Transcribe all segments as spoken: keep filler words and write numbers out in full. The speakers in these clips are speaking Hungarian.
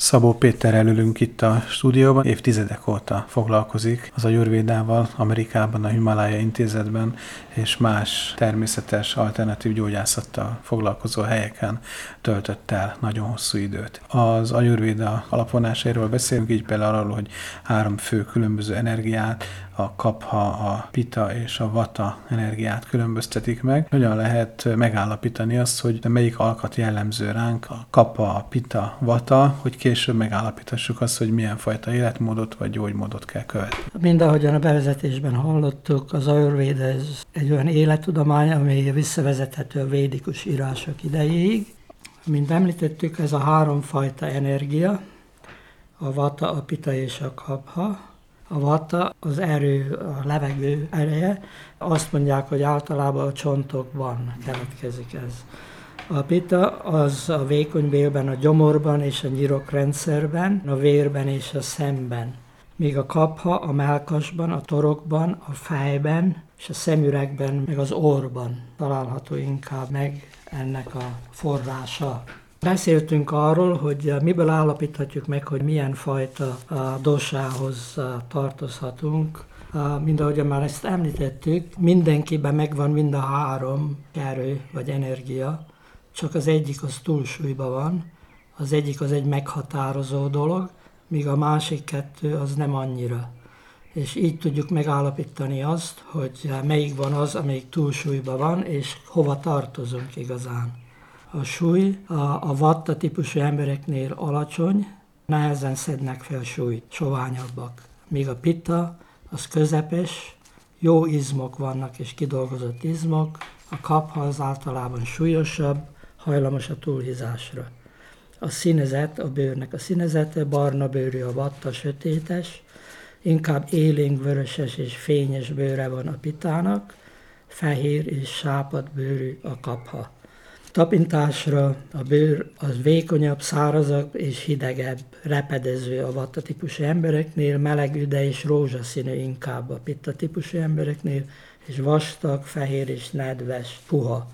Szabó Péterrel ülünk itt a stúdióban, évtizedek óta foglalkozik az ajurvédával, Amerikában, a Himalája Intézetben és más természetes alternatív gyógyászattal foglalkozó helyeken töltött el nagyon hosszú időt. Az ajurvéda alapvonásairól beszélünk, így például arról, hogy három fő különböző energiát, a kapha, a pita és a vata energiát különböztetik meg. Hogyan lehet megállapítani azt, hogy melyik alkat jellemző ránk, a kapha, a pita, vata, hogy később megállapíthassuk azt, hogy milyen fajta életmódot vagy gyógymódot kell követni. Mind ahogyan a bevezetésben hallottuk, az ajurvéda ez egy olyan élettudomány, ami visszavezethető a védikus írások idejéig. Mint említettük, ez a három fajta energia, a vata, a pita és a kapha. A vata az erő, a levegő ereje. Azt mondják, hogy általában a csontokban keletkezik ez. A pita az a vékony bélben, a gyomorban és a nyirokrendszerben, a vérben és a szemben. Míg a kapha a mellkasban, a torokban, a fejben és a szemüregben, meg az orrban található inkább meg ennek a forrása. Beszéltünk arról, hogy miből állapíthatjuk meg, hogy milyen fajta dosához tartozhatunk. Mind ahogyan már ezt említettük, mindenkiben megvan mind a három erő vagy energia, csak az egyik az túlsúlyban van, az egyik az egy meghatározó dolog, míg a másik kettő az nem annyira. És így tudjuk megállapítani azt, hogy melyik van az, amelyik túlsúlyban van, és hova tartozunk igazán. A súly a, a vatta típusú embereknél alacsony, nehezen szednek fel súlyt, soványabbak. Míg a pitta az közepes, jó izmok vannak és kidolgozott izmok, a kapha az általában súlyosabb, hajlamos a túlhízásra. A színezet, a bőrnek a színezete, barna bőrű a vatta, sötétes, inkább élénk vöröses és fényes bőre van a pittának, fehér és sápadt bőrű a kapha. Tapintásra a bőr az vékonyabb, szárazabb és hidegebb, repedező a vatta típusú embereknél, meleg üde és rózsaszínű inkább a pitta típusú embereknél, és vastag, fehér és nedves, puha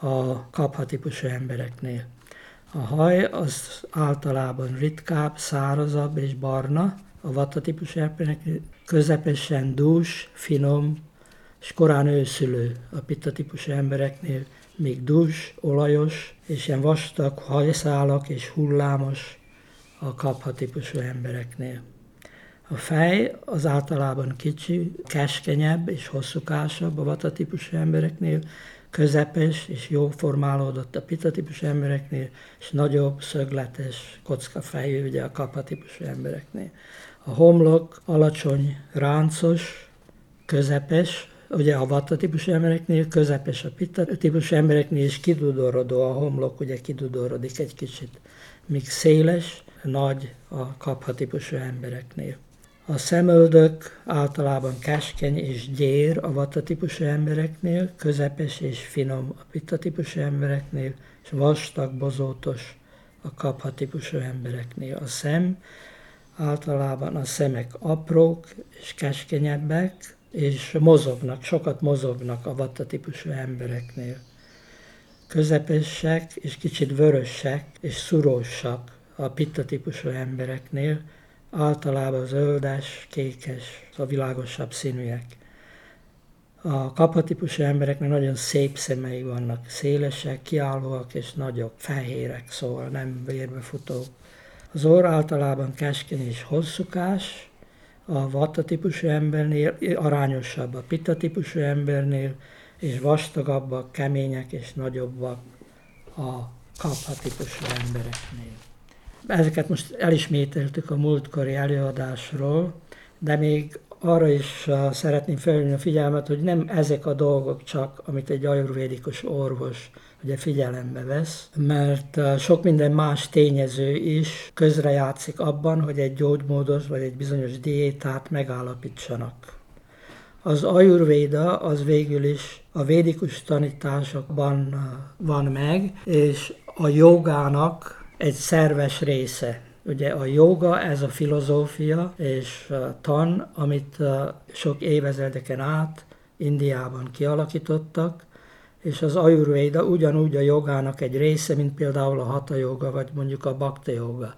a kapha típusú embereknél. A haj az általában ritkább, szárazabb és barna, a vatta típusú embereknél, közepesen dús, finom és korán őszülő a pitta típusú embereknél, még dús, olajos, és ilyen vastag hajszálak és hullámos a kapha típusú embereknél. A fej az általában kicsi, keskenyebb és hosszúkásabb a vata típusú embereknél, közepes és jó formálódott a pitta típusú embereknél, és nagyobb, szögletes kockafejű ugye a kapha típusú embereknél. A homlok alacsony, ráncos, közepes, ugye a vatta típusú embereknél, közepes a pitta típusú embereknél, és kidudorodó a homlok, ugye kidudorodik egy kicsit, míg széles, nagy a kapha típusú embereknél. A szemöldök általában keskeny és gyér a vatta típusú embereknél, közepes és finom a pitta típusú embereknél, és vastag, bozótos a kapha típusú embereknél. A szem általában a szemek aprók és keskenyebbek, és mozognak, sokat mozognak a vatta típusú embereknél. Közepesek és kicsit vörösek és szurósak a pitta típusú embereknél, általában zöldes, kékes, a világosabb színűek. A kapha típusú embereknek nagyon szép szemei vannak, szélesek, kiállóak és nagyok, fehérek, szóval nem vérbefutók. Az orr általában keskeny és hosszúkás, a vatta típusú embernél arányosabb a pitta típusú embernél, és vastagabbak, kemények és nagyobbak a kapha típusú embereknél. Ezeket most elismételtük a múltkori előadásról, de még arra is szeretném felhívni a figyelmet, hogy nem ezek a dolgok csak, amit egy ajurvédikus orvos ugye figyelembe vesz, mert sok minden más tényező is közrejátszik abban, hogy egy gyógymódot vagy egy bizonyos diétát megállapítsanak. Az ajurvéda az végül is a védikus tanításokban van meg, és a jogának egy szerves része. Ugye a joga, ez a filozófia és a tan, amit sok évezredeken át Indiában kialakítottak, és az ajurvéda ugyanúgy a jogának egy része, mint például a hatha joga, vagy mondjuk a bhakti joga.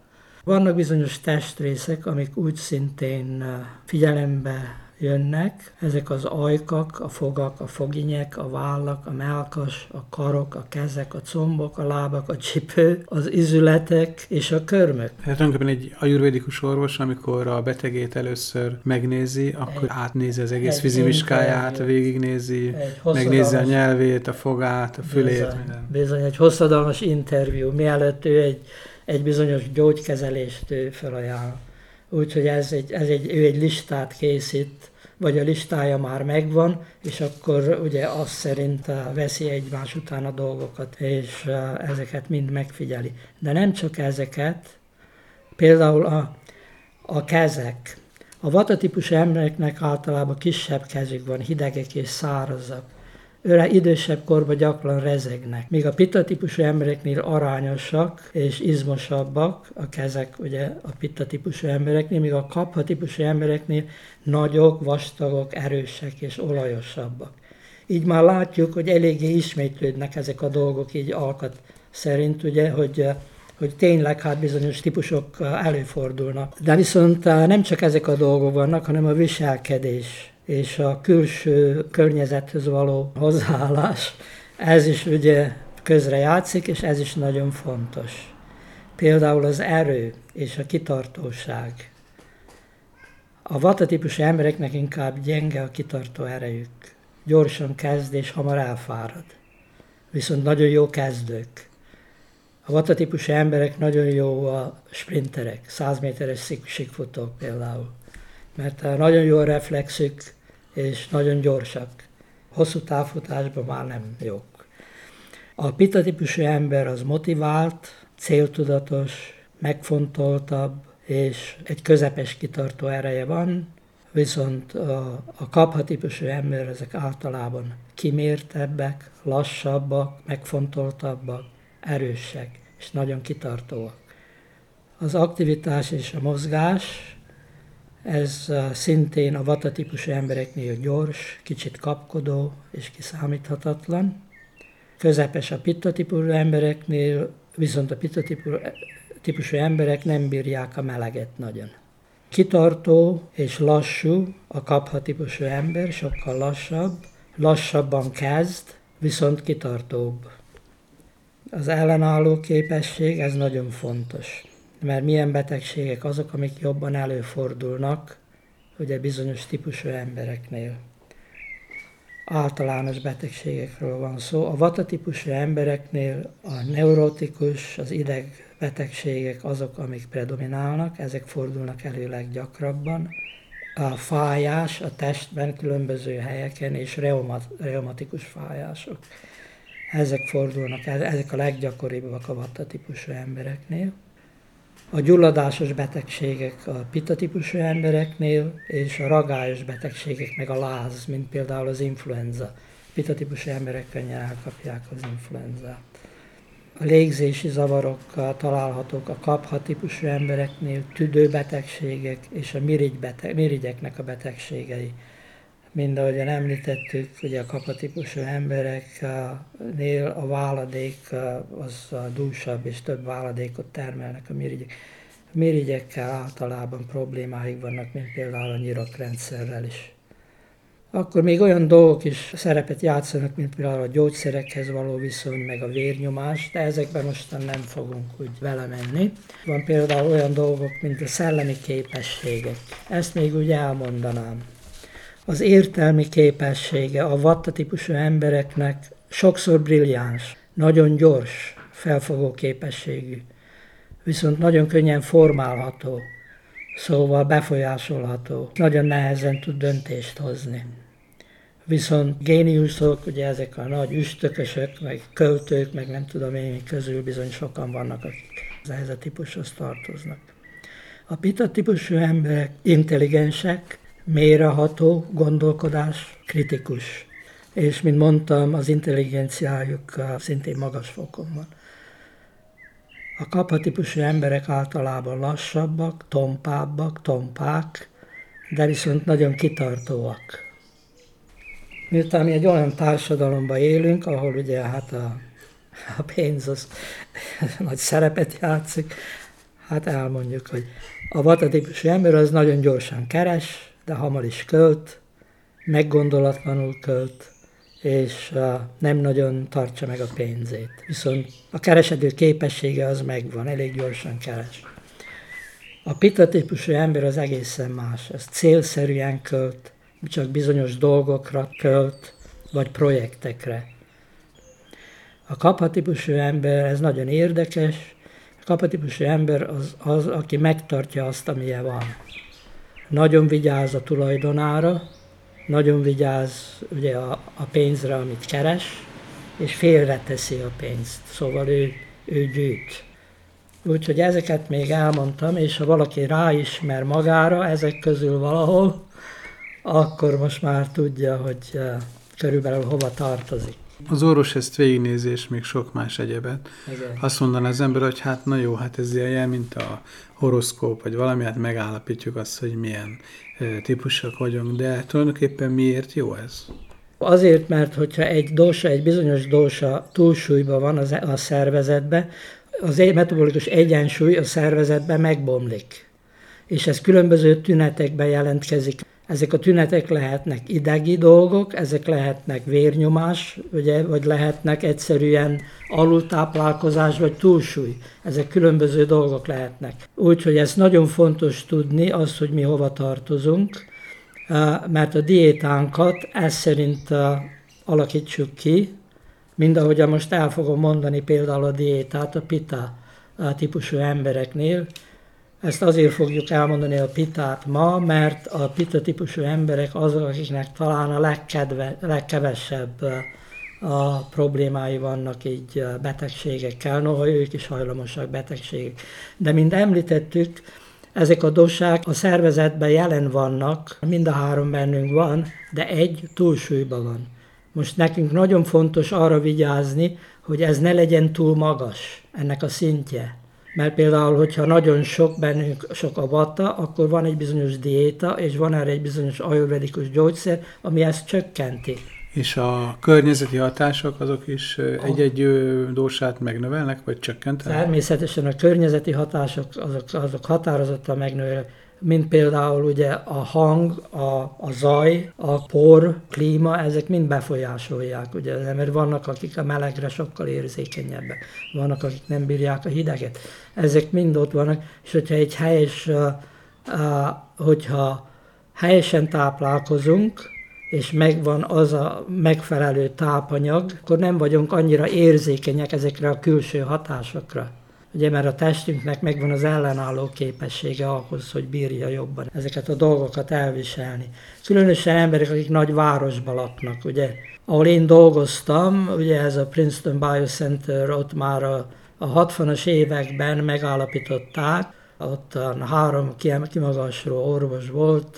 Vannak bizonyos testrészek, amik úgy szintén figyelembe jönnek, ezek az ajkak, a fogak, a foginyek, a vállak, a mellkas, a karok, a kezek, a combok, a lábak, a csipő, az izületek és a körmök. Hát tulajdonképpen egy ajurvédikus orvos, amikor a betegét először megnézi, akkor egy, átnézi az egész fizimiskáját, végignézi, megnézi a nyelvét, a fogát, a fülét, bizony, minden. Bizony, egy hosszadalmas interjú, mielőtt ő egy, egy bizonyos gyógykezelést ő felajánl. Úgyhogy ez egy, ez egy, ő egy listát készít, vagy a listája már megvan, és akkor ugye azt szerint veszi egymás után a dolgokat, és ezeket mind megfigyeli. De nem csak ezeket, például a, a kezek. A vata típusú embereknek általában kisebb kezük van, hidegek és szárazak. Őre idősebb korban gyakran rezegnek, míg a pitta típusú embereknél arányosak és izmosabbak a kezek, ugye a pitta típusú embereknél, míg a kapha típusú embereknél nagyok, vastagok, erősek és olajosabbak. Így már látjuk, hogy eléggé ismétlődnek ezek a dolgok így alkat szerint, ugye, hogy hogy tényleg hát bizonyos típusok előfordulnak. De viszont nem csak ezek a dolgok vannak, hanem a viselkedés és a külső környezethez való hozzáállás, ez is ugye közrejátszik, és ez is nagyon fontos. Például az erő és a kitartóság. A vata típusú embereknek inkább gyenge a kitartó erejük. Gyorsan kezd és hamar elfárad. Viszont nagyon jó kezdők. A vata típusú emberek nagyon jó a sprinterek, száz méteres síkfutók például. Mert nagyon jó a reflexük, és nagyon gyorsak. Hosszú távfutásban már nem jók. A pitta típusú ember az motivált, céltudatos, megfontoltabb, és egy közepes kitartó ereje van, viszont a, a kapha típusú ember ezek általában kimértebbek, lassabbak, megfontoltabbak, erősek, és nagyon kitartóak. Az aktivitás és a mozgás, ez szintén a vata típusú embereknél gyors, kicsit kapkodó és kiszámíthatatlan. Közepes a pitta típusú embereknél, viszont a pitta típusú emberek nem bírják a meleget nagyon. Kitartó és lassú a kapha típusú ember, sokkal lassabb, lassabban kezd, viszont kitartóbb. Az ellenálló képesség, ez nagyon fontos. Mert milyen betegségek azok, amik jobban előfordulnak, ugye bizonyos típusú embereknél. Általános betegségekről van szó. A vata típusú embereknél a neurotikus, az idegbetegségek azok, amik predominálnak, ezek fordulnak elő leggyakrabban. A fájás a testben különböző helyeken és reumat, reumatikus fájások. Ezek fordulnak, ezek a leggyakoribbak a vata típusú embereknél. A gyulladásos betegségek a pitta típusú embereknél, és a ragályos betegségek, meg a láz, mint például az influenza. Pitta típusú emberek könnyen elkapják az influenzát. A légzési zavarok találhatók a kapha típusú embereknél, tüdőbetegségek és a mirigy beteg, mirigyeknek a betegségei. Mind ahogyan említettük, ugye a kapha típusú embereknél a váladék az dúsabb és több váladékot termelnek a mirigyek. A mirigyekkel általában problémáik vannak, mint például a nyirokrendszerrel is. Akkor még olyan dolgok is szerepet játszanak, mint például a gyógyszerekhez való viszony, meg a vérnyomás, de ezekben mostan nem fogunk úgy vele menni. Van például olyan dolgok, mint a szellemi képességek. Ezt még úgy elmondanám. Az értelmi képessége a vata típusú embereknek sokszor brilliáns, nagyon gyors, felfogó képességű, viszont nagyon könnyen formálható, szóval befolyásolható, nagyon nehezen tud döntést hozni. Viszont géniuszok, ugye ezek a nagy üstökösök, meg költők, meg nem tudom én közül bizony sokan vannak, akik ehhez a típushoz tartoznak. A pitta típusú emberek intelligensek, mélyreható gondolkodás, kritikus. És, mint mondtam, az intelligenciájuk szintén magas fokon van. A kapha típusú emberek általában lassabbak, tompábbak, tompák, de viszont nagyon kitartóak. Miután mi egy olyan társadalomban élünk, ahol ugye hát a, a pénz az nagy szerepet játszik, Hát elmondjuk, hogy a vata típusú ember az nagyon gyorsan keres, de hamar is költ, meggondolatlanul költ, és nem nagyon tartsa meg a pénzét. Viszont a keresedő képessége az megvan, elég gyorsan keres. A pitta típusú ember az egészen más, ez célszerűen költ, csak bizonyos dolgokra költ, vagy projektekre. A kapha típusú ember, ez nagyon érdekes, a kapha típusú ember az, az, aki megtartja azt, amilyen van. Nagyon vigyáz a tulajdonára, nagyon vigyáz ugye a, a pénzre, amit keres, és félreteszi a pénzt, szóval ő, ő gyűjt. Úgyhogy ezeket még elmondtam, és ha valaki ráismer magára ezek közül valahol, akkor most már tudja, hogy körülbelül hova tartozik. Az orvos ezt végignézi, és még sok más egyebet. Ezért. Azt mondaná az ember, hogy hát na jó, hát ez ilyen, mint a horoszkóp, vagy valami, hát megállapítjuk azt, hogy milyen típusak vagyunk, de tulajdonképpen miért jó ez? Azért, mert hogyha egy dósa, egy bizonyos dósa túlsúlyban van az, a szervezetben, az metabolikus egyensúly a szervezetben megbomlik. És ez különböző tünetekben jelentkezik. Ezek a tünetek lehetnek idegi dolgok, ezek lehetnek vérnyomás, ugye, vagy lehetnek egyszerűen alultáplálkozás, vagy túlsúly. Ezek különböző dolgok lehetnek. Úgyhogy ez nagyon fontos tudni, az, hogy mi hova tartozunk, mert a diétánkat ez szerint alakítsuk ki, mind ahogy most el fogom mondani például a diétát a pitta típusú embereknél. Ezt azért fogjuk elmondani a pitát ma, mert a pitta típusú emberek azok, akiknek talán a legkedve, legkevesebb a problémái vannak így betegségekkel, noha ők is hajlamosak betegségek. De mint említettük, ezek a dosák a szervezetben jelen vannak, mind a három bennünk van, de egy túlsúlyban van. Most nekünk nagyon fontos arra vigyázni, hogy ez ne legyen túl magas, ennek a szintje. Mert például, hogyha nagyon sok bennünk sok a vata, akkor van egy bizonyos diéta, és van erre egy bizonyos ajurvedikus gyógyszer, ami ezt csökkenti. És a környezeti hatások azok is egy-egy dósát megnövelnek, vagy csökkentenek? Természetesen a környezeti hatások azok, azok határozottan megnövelnek, mint például ugye a hang, a, a zaj, a por, klíma, ezek mind befolyásolják, ugye, mert vannak, akik a melegre sokkal érzékenyebbek, vannak, akik nem bírják a hideget. Ezek mind ott vannak, és hogyha egy helyes, hogyha helyesen táplálkozunk, és megvan az a megfelelő tápanyag, akkor nem vagyunk annyira érzékenyek ezekre a külső hatásokra. Ugye, mert a testünknek megvan az ellenálló képessége ahhoz, hogy bírja jobban ezeket a dolgokat elviselni. Különösen emberek, akik nagy városban laknak, ugye. Ahol én dolgoztam, ugye ez a Princeton Biocenter, ott már a, a hatvanas években megállapították, ott a három kimagasló orvos volt,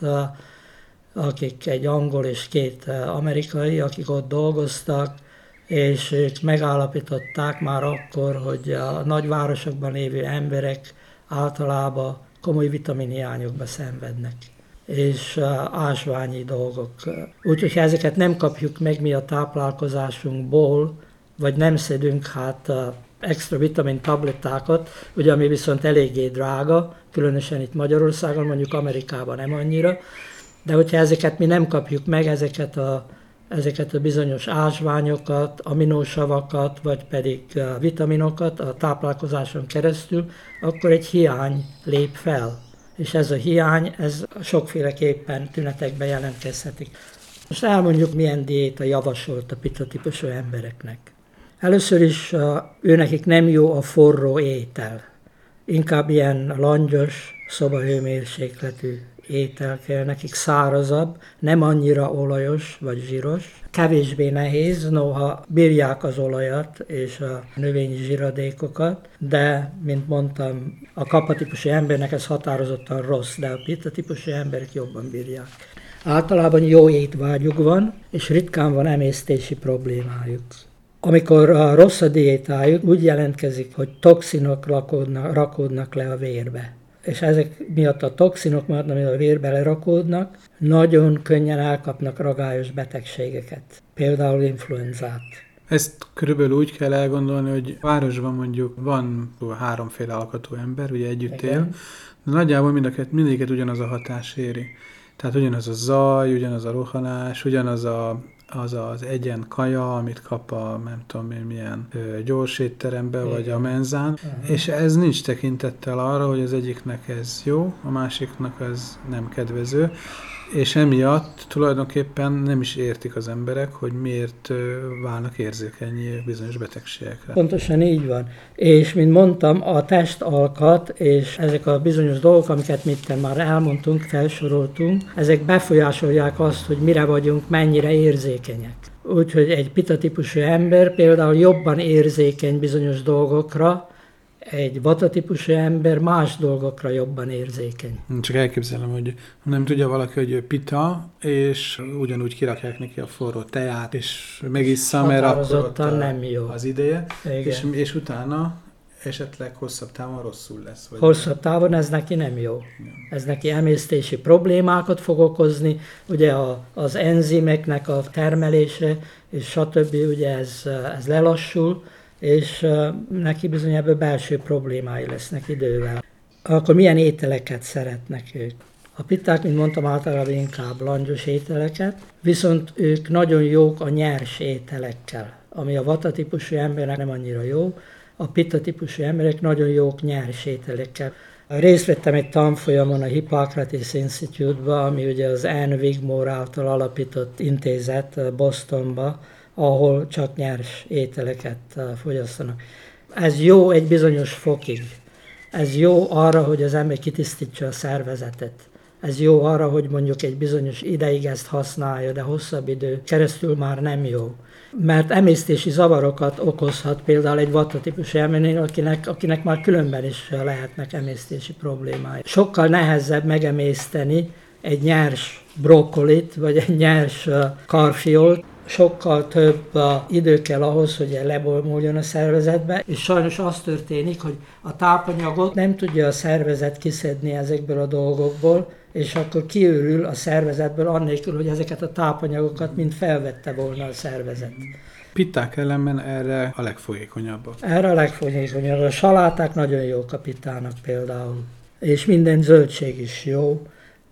akik egy angol és két amerikai, akik ott dolgoztak, és ők megállapították már akkor, hogy a nagyvárosokban lévő emberek általában komoly vitaminhiányokba szenvednek, és ásványi dolgok. Úgyhogy ha ezeket nem kapjuk meg mi a táplálkozásunkból, vagy nem szedünk hát extra vitamin tablettákat, ugye ami viszont eléggé drága, különösen itt Magyarországon, mondjuk Amerikában nem annyira, de hogyha ezeket mi nem kapjuk meg, ezeket a ezeket a bizonyos ásványokat, aminósavakat, vagy pedig vitaminokat a táplálkozáson keresztül, akkor egy hiány lép fel. És ez a hiány, ez sokféleképpen tünetekben jelentkezhetik. Most elmondjuk, milyen diéta javasolt a pitta típusú embereknek. Először is őnekik nem jó a forró étel. Inkább ilyen langyos, szobahőmérsékletű étel kell nekik, szárazabb, nem annyira olajos vagy zsíros. Kevésbé nehéz, noha bírják az olajat és a növényi zsíradékokat, de, mint mondtam, a kapha típusú embernek ez határozottan rossz, de a pitta típusú emberek jobban bírják. Általában jó étvágyuk van, és ritkán van emésztési problémájuk. Amikor a rossz a diétájuk, úgy jelentkezik, hogy toxinok rakódnak, rakódnak le a vérbe. És ezek miatt a toxinok miatt, ami a vérbe lerakódnak, nagyon könnyen elkapnak ragályos betegségeket, például influenzát. Ezt körülbelül úgy kell elgondolni, hogy városban mondjuk van háromféle alkatú ember, ugye együtt Igen. él, de nagyjából mind mindegyiket ugyanaz a hatás éri. Tehát ugyanaz a zaj, ugyanaz a rohanás, ugyanaz a, az az egyen kaja, amit kap a nem tudom én milyen ö, gyors étterembe, Igen. vagy a menzán, Uh-huh. és ez nincs tekintettel arra, hogy az egyiknek ez jó, a másiknak ez nem kedvező, és emiatt tulajdonképpen nem is értik az emberek, hogy miért válnak érzékenyé bizonyos betegségekre. Pontosan így van. És, mint mondtam, a testalkat és ezek a bizonyos dolgok, amiket mitten már elmondtunk, felsoroltunk, ezek befolyásolják azt, hogy mire vagyunk, mennyire érzékenyek. Úgyhogy egy pita-típusú ember például jobban érzékeny bizonyos dolgokra, egy vata-típusú ember más dolgokra jobban érzékeny. Csak elképzelem, hogy nem tudja valaki, hogy ő pita, és ugyanúgy kirakják neki a forró teját, és megissza, mert akkor ott a, nem jó. az ideje, és, Igen. és utána esetleg hosszabb távon rosszul lesz. Vagy Hosszabb távon ez neki nem jó. Ez neki emésztési problémákat fog okozni, ugye a, az enzimeknek a termelése, és stb. Ugye ez, ez lelassul, és uh, neki bizony ebből belső problémái lesznek idővel. Akkor milyen ételeket szeretnek ők? A pitták, mint mondtam, általában inkább langyos ételeket, viszont ők nagyon jók a nyers ételekkel, ami a vata típusú embernek nem annyira jó. A pitta típusú emberek nagyon jók nyers ételekkel. Részt vettem egy tanfolyamon a Hippocrates Institute-ba, ami ugye az Anne Wigmore által alapított intézet Bostonba, ahol csak nyers ételeket fogyasztanak. Ez jó egy bizonyos fokig. Ez jó arra, hogy az ember kitisztítsa a szervezetet. Ez jó arra, hogy mondjuk egy bizonyos ideig ezt használja, de hosszabb idő keresztül már nem jó. Mert emésztési zavarokat okozhat például egy vata típusú embernél, akinek, akinek már különben is lehetnek emésztési problémái. Sokkal nehezebb megemészteni egy nyers brokkolit, vagy egy nyers karfiolt, sokkal több idő kell ahhoz, hogy lebolmuljon a szervezetbe, és sajnos az történik, hogy a tápanyagot nem tudja a szervezet kiszedni ezekből a dolgokból, és akkor kiürül a szervezetből annélkül, hogy ezeket a tápanyagokat mind felvette volna a szervezet. Pitták ellenben erre a legfolyékonyabbak. Erre a legfolyékonyabb. A saláták nagyon jók a pittának például, és minden zöldség is jó,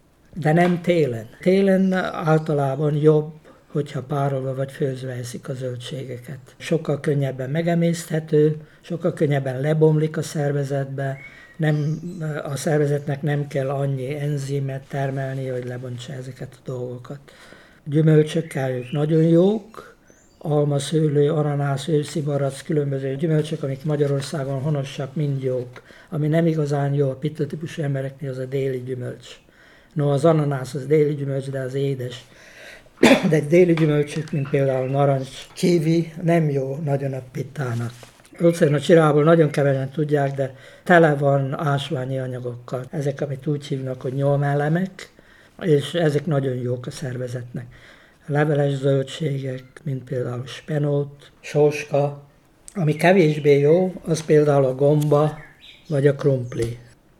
de nem télen. Télen általában jobb, hogyha párolva vagy főzve eszik a zöldségeket. Sokkal könnyebben megemészthető, sokkal könnyebben lebomlik a szervezetbe, nem, a szervezetnek nem kell annyi enzimet termelni, hogy lebontsa ezeket a dolgokat. Gyümölcsökkel ők nagyon jók, alma, szőlő, ananász, őszi barack, különböző gyümölcsök, amik Magyarországon honosak, mind jók. Ami nem igazán jó a pitta típusú embereknél, az a déli gyümölcs. No, az ananász az déli gyümölcs, de az édes. De egy déli gyümölcsök, mint például narancs, kiwi, nem jó nagyon a pittának. Óceán a csirából nagyon kevesen tudják, de tele van ásványi anyagokkal. Ezek, amit úgy hívnak, hogy nyomelemek, és ezek nagyon jók a szervezetnek. Leveles zöldségek, mint például spenót, sóska. Ami kevésbé jó, az például a gomba, vagy a krumpli.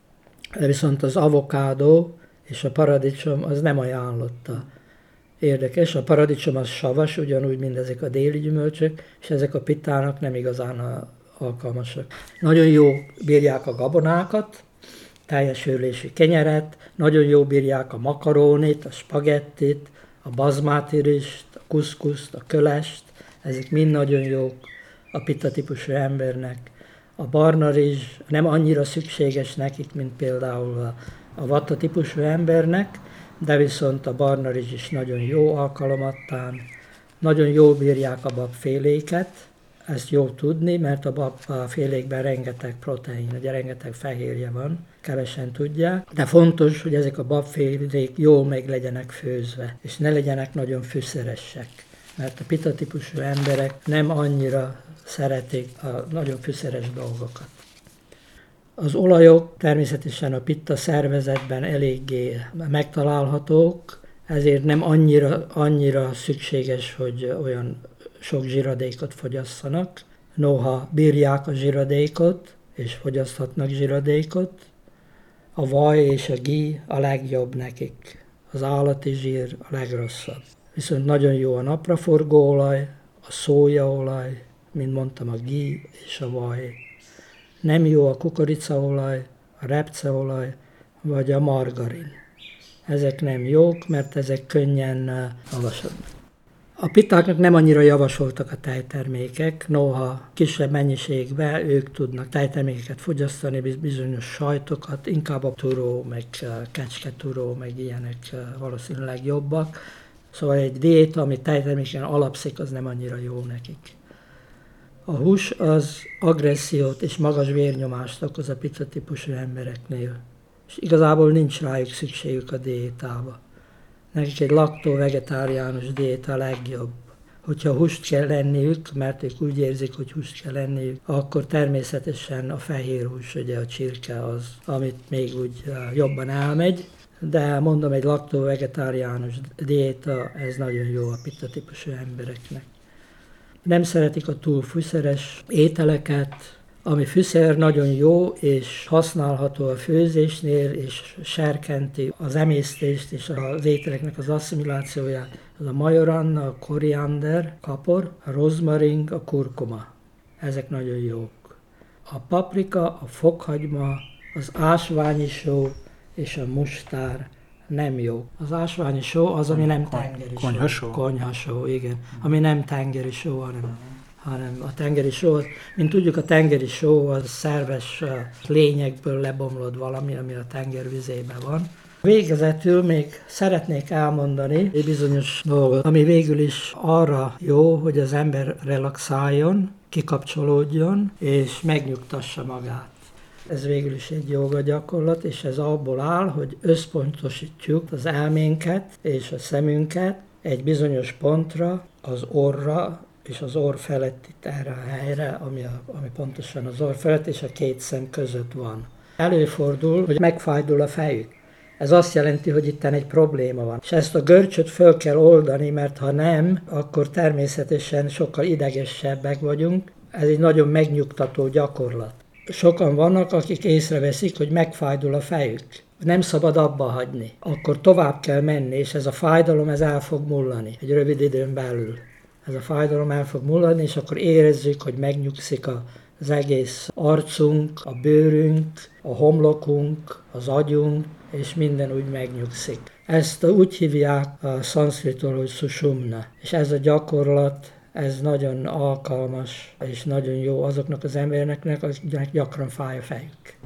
Viszont az avokádó és a paradicsom az nem ajánlotta. Érdekes, a paradicsom az savas, ugyanúgy, mint ezek a déli gyümölcsök, és ezek a pittának nem igazán alkalmasak. Nagyon jó bírják a gabonákat, teljes őrlésű kenyeret, nagyon jó bírják a makarónit, a spagettit, a bazmátirist, a kuszkuszt, a kölest, ezek mind nagyon jók a pitta típusú embernek. A barna rizs nem annyira szükséges nekik, mint például a, a vata típusú embernek, de viszont a barna rizs is nagyon jó alkalomattán, nagyon jól bírják a babféléket, ezt jó tudni, mert a babfélékben rengeteg protein, ugye rengeteg fehérje van, kevesen tudják, de fontos, hogy ezek a babfélék jól meg legyenek főzve, és ne legyenek nagyon fűszeresek, mert a pitta típusú emberek nem annyira szeretik a nagyon fűszeres dolgokat. Az olajok természetesen a pitta szervezetben eléggé megtalálhatók, ezért nem annyira, annyira szükséges, hogy olyan sok zsiradékot fogyasszanak. Noha bírják a zsiradékot, és fogyaszthatnak zsiradékot, a vaj és a gí a legjobb nekik. Az állati zsír a legrosszabb. Viszont nagyon jó a napraforgóolaj, a szójaolaj, mint mondtam, a ghee és a vaj. Nem jó a kukoricaolaj, a repceolaj vagy a margarin. Ezek nem jók, mert ezek könnyen havasodnak. A pitáknak nem annyira javasoltak a tejtermékek, noha kisebb mennyiségben ők tudnak tejtermékeket fogyasztani, bizonyos sajtokat, inkább a turó, meg kecsketuró, meg ilyenek valószínűleg jobbak. Szóval egy diéta, ami tejterméken alapszik, az nem annyira jó nekik. A hús az agressziót és magas vérnyomást okoz a pita típusú embereknél, és igazából nincs rájuk szükségük a diétába. Nekik egy laktó-vegetáriánus diéta a legjobb. Hogyha húst kell enniük, mert ők úgy érzik, hogy húst kell enniük, akkor természetesen a fehér hús, ugye a csirke az, amit még úgy jobban elmegy, de mondom, egy laktó-vegetáriánus diéta, ez nagyon jó a pita típusú embereknek. Nem szeretik a túl fűszeres ételeket, ami fűszer nagyon jó és használható a főzésnél, és serkenti az emésztést és az ételeknek az asszimilációját. Az a majoranna, a koriander, kapor, a rozmarin, a kurkuma. Ezek nagyon jók. A paprika, a fokhagyma, az ásványi só és a mustár nem jó. Az ásványi só az, ami nem tengeri só. Konyhasó? Konyhasó, igen. Ami nem tengeri só, hanem, hanem a tengeri só. Mint tudjuk, a tengeri só az szerves lényekből lebomlott valami, ami a tenger vizében van. Végezetül még szeretnék elmondani egy bizonyos dolgot, ami végül is arra jó, hogy az ember relaxáljon, kikapcsolódjon és megnyugtassa magát. Ez végül is egy jóga gyakorlat, és ez abból áll, hogy összpontosítjuk az elménket és a szemünket egy bizonyos pontra, az orra és az orr felett itt erre a helyre, ami, a, ami pontosan az orr felett és a két szem között van. Előfordul, hogy megfájdul a fejük. Ez azt jelenti, hogy itten egy probléma van. És ezt a görcsöt föl kell oldani, mert ha nem, akkor természetesen sokkal idegesebbek vagyunk. Ez egy nagyon megnyugtató gyakorlat. Sokan vannak, akik észreveszik, hogy megfájdul a fejük. Nem szabad abba hagyni. Akkor tovább kell menni, és ez a fájdalom ez el fog mullani egy rövid időn belül. Ez a fájdalom el fog mullani, és akkor érezzük, hogy megnyugszik az egész arcunk, a bőrünk, a homlokunk, az agyunk, és minden úgy megnyugszik. Ezt úgy hívják a szanszkritól, hogy sushumna. És ez a gyakorlat, ez nagyon alkalmas és nagyon jó azoknak az embereknek, akiknek gyakran fáj a fejük.